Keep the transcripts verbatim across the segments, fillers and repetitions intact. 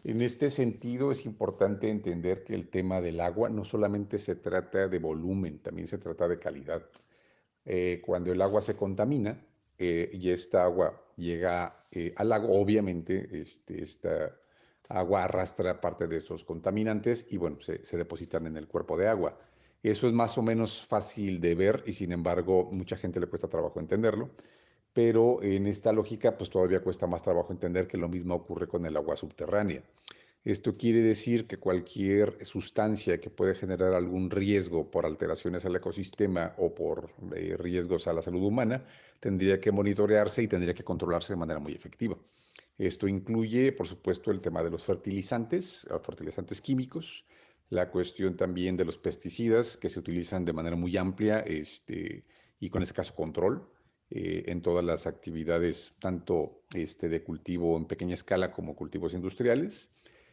En este sentido, es importante entender que el tema del agua no solamente se trata de volumen, también se trata de calidad. Eh, cuando el agua se contamina eh, y esta agua llega eh, al lago, obviamente este, esta agua arrastra parte de estos contaminantes y bueno, se, se depositan en el cuerpo de agua. Eso es más o menos fácil de ver y sin embargo mucha gente le cuesta trabajo entenderlo, pero en esta lógica pues todavía cuesta más trabajo entender que lo mismo ocurre con el agua subterránea. Esto quiere decir que cualquier sustancia que puede generar algún riesgo por alteraciones al ecosistema o por eh, riesgos a la salud humana tendría que monitorearse y tendría que controlarse de manera muy efectiva. Esto incluye, por supuesto, el tema de los fertilizantes, eh, fertilizantes químicos, la cuestión también de los pesticidas que se utilizan de manera muy amplia este, y con escaso control eh, en todas las actividades, tanto este, de cultivo en pequeña escala como cultivos industriales.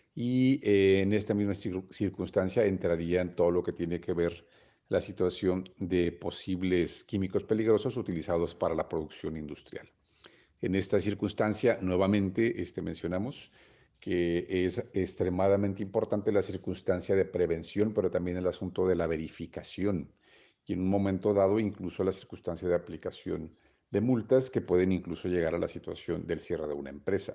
Y eh, en esta misma cir circunstancia entraría en todo lo que tiene que ver la situación de posibles químicos peligrosos utilizados para la producción industrial. En esta circunstancia, nuevamente, este, mencionamos que es extremadamente importante la circunstancia de prevención, pero también el asunto de la verificación y en un momento dado incluso la circunstancia de aplicación de multas que pueden incluso llegar a la situación del cierre de una empresa.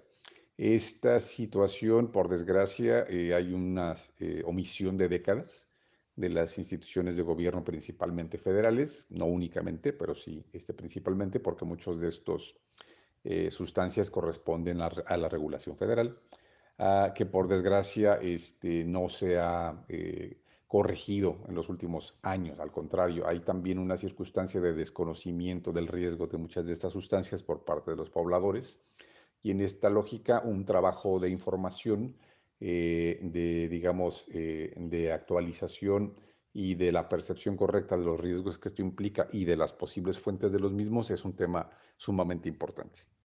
Esta situación, por desgracia, eh, hay una eh, omisión de décadas de las instituciones de gobierno, principalmente federales, no únicamente, pero sí este, principalmente, porque muchos de estos eh, sustancias corresponden a, a, la regulación federal, uh, que por desgracia este, no se ha eh, corregido en los últimos años. Al contrario, hay también una circunstancia de desconocimiento del riesgo de muchas de estas sustancias por parte de los pobladores. Y en esta lógica, un trabajo de información, eh, de, digamos, eh, de actualización y de la percepción correcta de los riesgos que esto implica y de las posibles fuentes de los mismos es un tema sumamente importante.